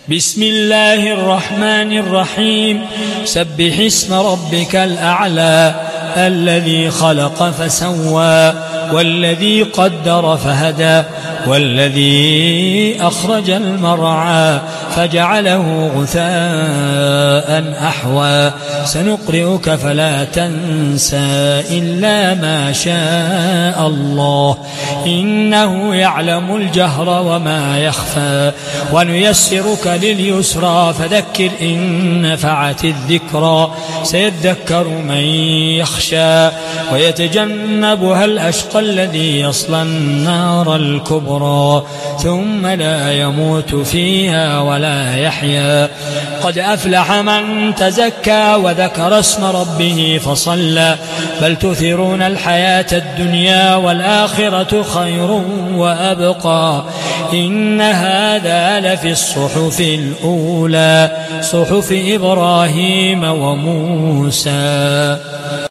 بسم الله الرحمن الرحيم. سبح اسم ربك الأعلى الذي خلق فسوى والذي قدر فهدى والذي أخرج المرعى فجعله غثاء أحوى سنقرئك فلا تنسى إلا ما شاء الله إنه يعلم الجهر وما يخفى ونيسرك لليسرى فذكر إن نفعت الذكرى سيذكر من يخشى ويتجنبها الأشقى الذي يصلى النار الكبرى ثم لا يموت فيها ولا يحيا قد أفلح من تزكى وذكر اسم ربه فصلى بل تؤثرون الحياة الدنيا والآخرة خير وأبقى إن هذا لفي الصحف الأولى صحف إبراهيم وموسى.